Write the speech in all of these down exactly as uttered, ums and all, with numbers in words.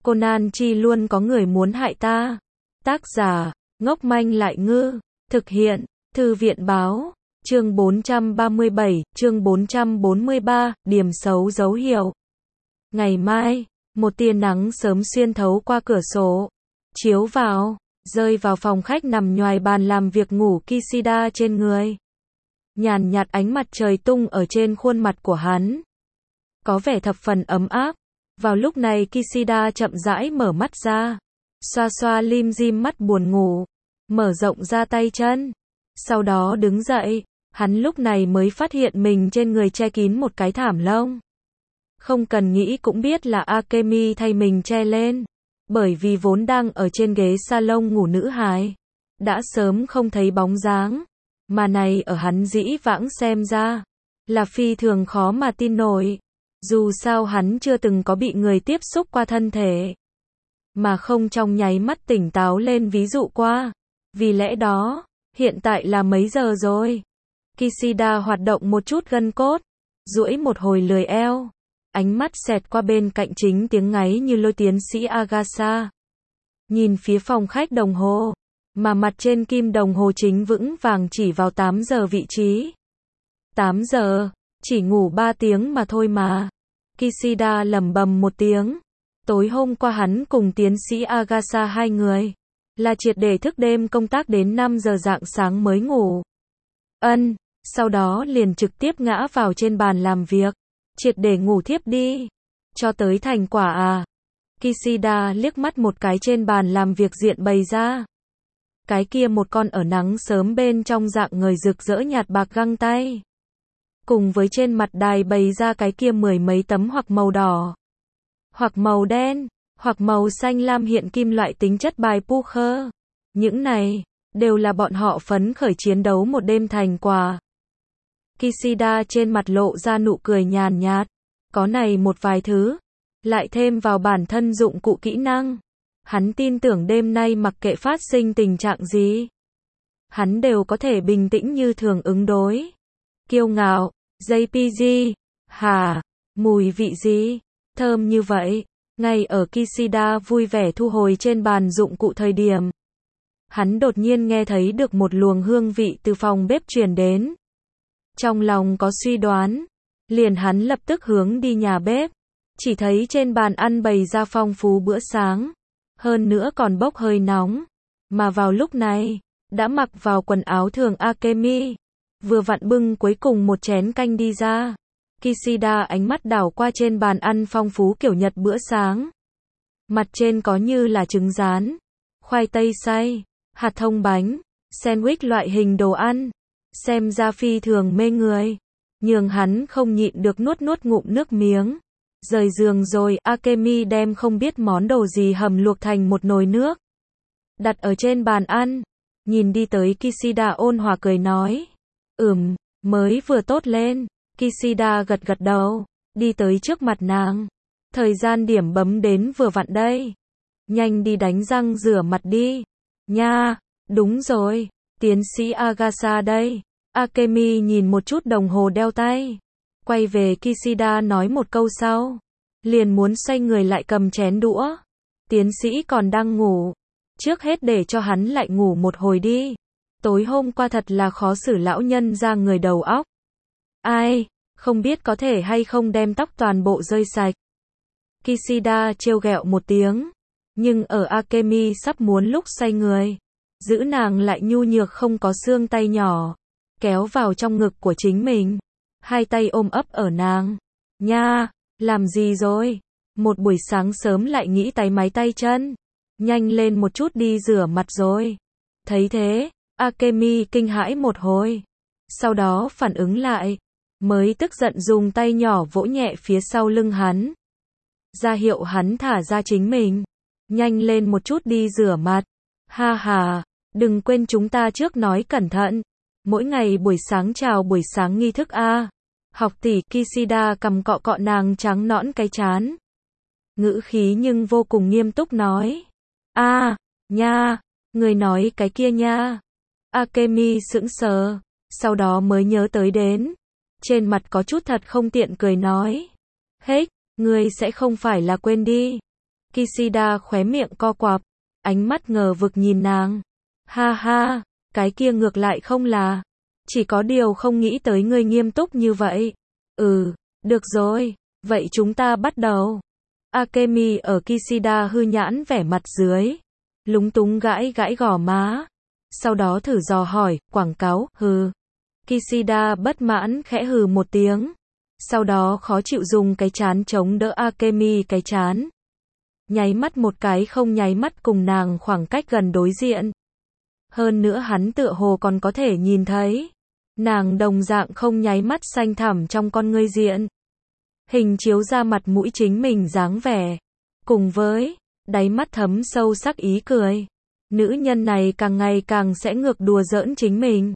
Conan chi luôn có người muốn hại ta. Tác giả, ngốc manh lại ngư. Thực hiện, Thư viện báo. Chương bốn trăm ba mươi bảy, chương bốn trăm bốn mươi ba, điểm xấu dấu hiệu. Ngày mai, một tia nắng sớm xuyên thấu qua cửa sổ, chiếu vào, rơi vào phòng khách nằm nhoài bàn làm việc ngủ Kishida trên người. Nhàn nhạt ánh mặt trời tung ở trên khuôn mặt của hắn, có vẻ thập phần ấm áp. Vào lúc này Kishida chậm rãi mở mắt ra, xoa xoa lim dim mắt buồn ngủ, mở rộng ra tay chân, sau đó đứng dậy. Hắn lúc này mới phát hiện mình trên người che kín một cái thảm lông. Không cần nghĩ cũng biết là Akemi thay mình che lên, bởi vì vốn đang ở trên ghế salon ngủ nữ hài, đã sớm không thấy bóng dáng, mà này ở hắn dĩ vãng xem ra, là phi thường khó mà tin nổi. Dù sao hắn chưa từng có bị người tiếp xúc qua thân thể, mà không trong nháy mắt tỉnh táo lên ví dụ qua. Vì lẽ đó, hiện tại là mấy giờ rồi? Kishida hoạt động một chút gân cốt, duỗi một hồi lười eo, ánh mắt xẹt qua bên cạnh chính tiếng ngáy như lôi tiến sĩ Agasa. Nhìn phía phòng khách đồng hồ, mà mặt trên kim đồng hồ chính vững vàng chỉ vào tám giờ vị trí. tám giờ, chỉ ngủ ba tiếng mà thôi mà. Kishida lẩm bẩm một tiếng. Tối hôm qua hắn cùng tiến sĩ Agasa hai người, là triệt để thức đêm công tác đến năm giờ rạng sáng mới ngủ. Ân, sau đó liền trực tiếp ngã vào trên bàn làm việc, triệt để ngủ thiếp đi. Cho tới thành quả à? Kishida liếc mắt một cái trên bàn làm việc diện bày ra. Cái kia một con ở nắng sớm bên trong dạng người rực rỡ nhạt bạc găng tay, cùng với trên mặt đài bày ra cái kia mười mấy tấm hoặc màu đỏ, hoặc màu đen, hoặc màu xanh lam hiện kim loại tính chất bài poker. Những này, đều là bọn họ phấn khởi chiến đấu một đêm thành quả. Kishida trên mặt lộ ra nụ cười nhàn nhạt. Có này một vài thứ, lại thêm vào bản thân dụng cụ kỹ năng. Hắn tin tưởng đêm nay mặc kệ phát sinh tình trạng gì, hắn đều có thể bình tĩnh như thường ứng đối. Kiêu ngạo, gi pê giê, hả, mùi vị gì, thơm như vậy. Ngay ở Kishida vui vẻ thu hồi trên bàn dụng cụ thời điểm, hắn đột nhiên nghe thấy được một luồng hương vị từ phòng bếp truyền đến. Trong lòng có suy đoán, liền hắn lập tức hướng đi nhà bếp, chỉ thấy trên bàn ăn bày ra phong phú bữa sáng, hơn nữa còn bốc hơi nóng, mà vào lúc này, đã mặc vào quần áo thường Akemi, vừa vặn bưng cuối cùng một chén canh đi ra. Kishida ánh mắt đảo qua trên bàn ăn phong phú kiểu Nhật bữa sáng. Mặt trên có như là trứng rán, khoai tây xay, hạt thông bánh, sandwich loại hình đồ ăn, xem ra phi thường mê người, nhường hắn không nhịn được nuốt nuốt ngụm nước miếng. Rời giường rồi, Akemi đem không biết món đồ gì hầm luộc thành một nồi nước, đặt ở trên bàn ăn, nhìn đi tới Kishida ôn hòa cười nói, ừm, mới vừa tốt lên. Kishida gật gật đầu, đi tới trước mặt nàng. Thời gian điểm bấm đến vừa vặn đây. Nhanh đi đánh răng rửa mặt đi. Nha, đúng rồi, tiến sĩ Agasa đây. Akemi nhìn một chút đồng hồ đeo tay, quay về Kishida nói một câu sau, liền muốn xoay người lại cầm chén đũa. Tiến sĩ còn đang ngủ, trước hết để cho hắn lại ngủ một hồi đi. Tối hôm qua thật là khó xử lão nhân ra người đầu óc. Ai, không biết có thể hay không đem tóc toàn bộ rơi sạch. Kishida trêu ghẹo một tiếng, nhưng ở Akemi sắp muốn lúc xoay người, giữ nàng lại nhu nhược không có xương tay nhỏ, kéo vào trong ngực của chính mình, hai tay ôm ấp ở nàng. Nha, làm gì rồi? Một buổi sáng sớm lại nghĩ tái máy tay chân, nhanh lên một chút đi rửa mặt rồi. Thấy thế, Akemi kinh hãi một hồi, sau đó phản ứng lại, mới tức giận dùng tay nhỏ vỗ nhẹ phía sau lưng hắn, ra hiệu hắn thả ra chính mình. Nhanh lên một chút đi rửa mặt. Ha ha, đừng quên chúng ta trước nói cẩn thận. Mỗi ngày buổi sáng chào buổi sáng nghi thức a. Học tỷ. Kishida cầm cọ cọ nàng trắng nõn cái trán, ngữ khí nhưng vô cùng nghiêm túc nói. A, nha, người nói cái kia nha. Akemi sững sờ, sau đó mới nhớ tới đến, trên mặt có chút thật không tiện cười nói. Hết, ngươi sẽ không phải là quên đi. Kishida khóe miệng co quắp, ánh mắt ngờ vực nhìn nàng. Ha ha, cái kia ngược lại không là. Chỉ có điều không nghĩ tới ngươi nghiêm túc như vậy. Ừ, được rồi, vậy chúng ta bắt đầu. Akemi ở Kishida hư nhãn vẻ mặt dưới. Lúng túng gãi gãi gò má. Sau đó thử dò hỏi, quảng cáo, hừ. Kishida bất mãn khẽ hừ một tiếng. Sau đó khó chịu dùng cái chán chống đỡ Akemi cái chán. Nháy mắt một cái không nháy mắt cùng nàng khoảng cách gần đối diện. Hơn nữa hắn tựa hồ còn có thể nhìn thấy. Nàng đồng dạng không nháy mắt xanh thẳm trong con ngươi diện. Hình chiếu ra mặt mũi chính mình dáng vẻ. Cùng với, đáy mắt thấm sâu sắc ý cười. Nữ nhân này càng ngày càng sẽ ngược đùa giỡn chính mình.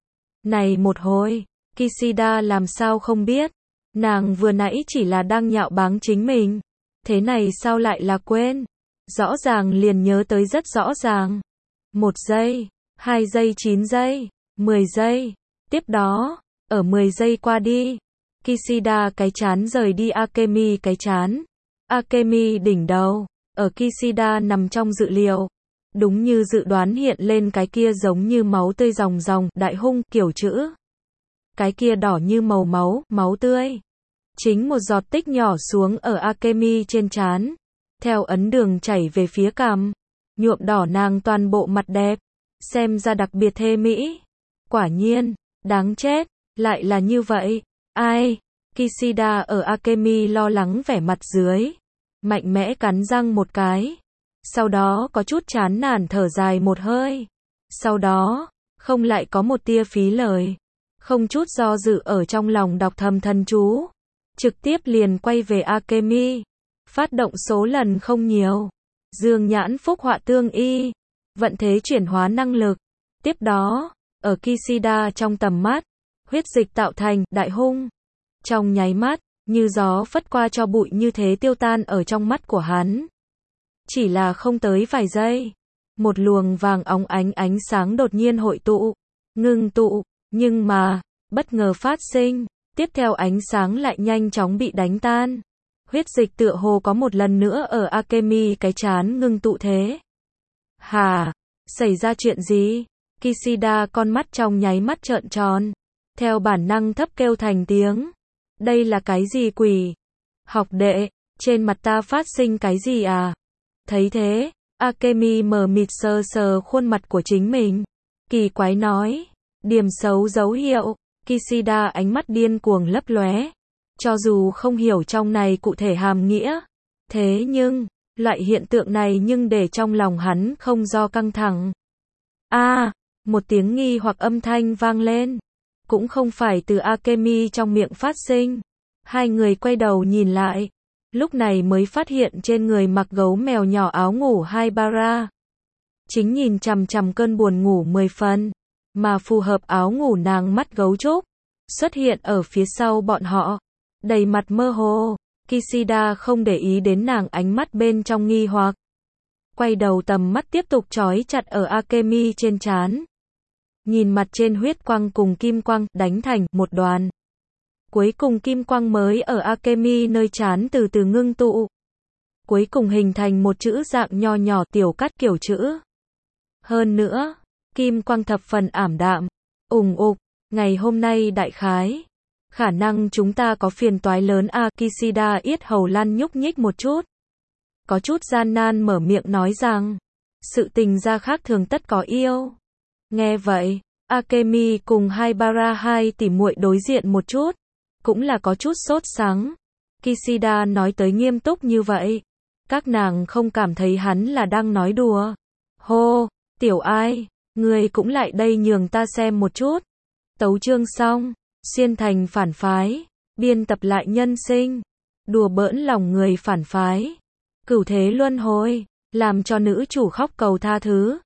Này một hồi, Kishida làm sao không biết. Nàng vừa nãy chỉ là đang nhạo báng chính mình. Thế này sao lại là quên. Rõ ràng liền nhớ tới rất rõ ràng. Một giây, hai giây chín giây, mười giây. Tiếp đó, ở mười giây qua đi. Kishida cái chán rời đi Akemi cái chán. Akemi đỉnh đầu, ở Kishida nằm trong dự liệu. Đúng như dự đoán hiện lên cái kia giống như máu tươi ròng ròng, đại hung, kiểu chữ. Cái kia đỏ như màu máu, máu tươi. Chính một giọt tích nhỏ xuống ở Akemi trên trán. Theo ấn đường chảy về phía cằm. Nhuộm đỏ nàng toàn bộ mặt đẹp. Xem ra đặc biệt thê mỹ. Quả nhiên, đáng chết, lại là như vậy. Ai? Kishida ở Akemi lo lắng vẻ mặt dưới. Mạnh mẽ cắn răng một cái. Sau đó có chút chán nản thở dài một hơi. Sau đó, không lại có một tia phí lời. Không chút do dự ở trong lòng đọc thầm thần chú. Trực tiếp liền quay về Akemi. Phát động số lần không nhiều. Dương nhãn phúc họa tương y. Vận thế chuyển hóa năng lực. Tiếp đó, ở Kishida trong tầm mắt, huyết dịch tạo thành đại hung. Trong nháy mắt, như gió phất qua cho bụi như thế tiêu tan ở trong mắt của hắn. Chỉ là không tới vài giây. Một luồng vàng óng ánh ánh sáng đột nhiên hội tụ. Ngưng tụ. Nhưng mà, bất ngờ phát sinh. Tiếp theo ánh sáng lại nhanh chóng bị đánh tan. Huyết dịch tựa hồ có một lần nữa ở Akemi cái chán ngưng tụ thế. Hả? Xảy ra chuyện gì? Kishida con mắt trong nháy mắt trợn tròn. Theo bản năng thấp kêu thành tiếng. Đây là cái gì quỷ? Học đệ, trên mặt ta phát sinh cái gì à? Thấy thế, Akemi mờ mịt sờ sờ khuôn mặt của chính mình. Kỳ quái nói. Điểm xấu dấu hiệu. Kishida ánh mắt điên cuồng lấp lóe. Cho dù không hiểu trong này cụ thể hàm nghĩa. Thế nhưng, loại hiện tượng này nhưng để trong lòng hắn không do căng thẳng. A, à, một tiếng nghi hoặc âm thanh vang lên. Cũng không phải từ Akemi trong miệng phát sinh. Hai người quay đầu nhìn lại. Lúc này mới phát hiện trên người mặc gấu mèo nhỏ áo ngủ Haibara. Chính nhìn chằm chằm cơn buồn ngủ mười phần. Mà phù hợp áo ngủ nàng mắt gấu trúc. Xuất hiện ở phía sau bọn họ. Đầy mặt mơ hồ. Kishida không để ý đến nàng ánh mắt bên trong nghi hoặc. Quay đầu tầm mắt tiếp tục trói chặt ở Akemi trên trán. Nhìn mặt trên huyết quang cùng kim quang đánh thành một đoàn. Cuối cùng kim quang mới ở Akemi nơi trán từ từ ngưng tụ. Cuối cùng hình thành một chữ dạng nho nhỏ tiểu cắt kiểu chữ. Hơn nữa, kim quang thập phần ảm đạm, ủng ục, ngày hôm nay đại khái. Khả năng chúng ta có phiền toái lớn a. Kishida yết hầu lăn nhúc nhích một chút. Có chút gian nan mở miệng nói rằng, sự tình ra khác thường tất có yêu. Nghe vậy, Akemi cùng Haibara hai tỉ muội đối diện một chút. Cũng là có chút sốt sắng. Kishida nói tới nghiêm túc như vậy. Các nàng không cảm thấy hắn là đang nói đùa. Hô, tiểu ai, người cũng lại đây nhường ta xem một chút. Tấu chương xong, xuyên thành phản phái, biên tập lại nhân sinh, đùa bỡn lòng người phản phái, cửu thế luân hồi, làm cho nữ chủ khóc cầu tha thứ.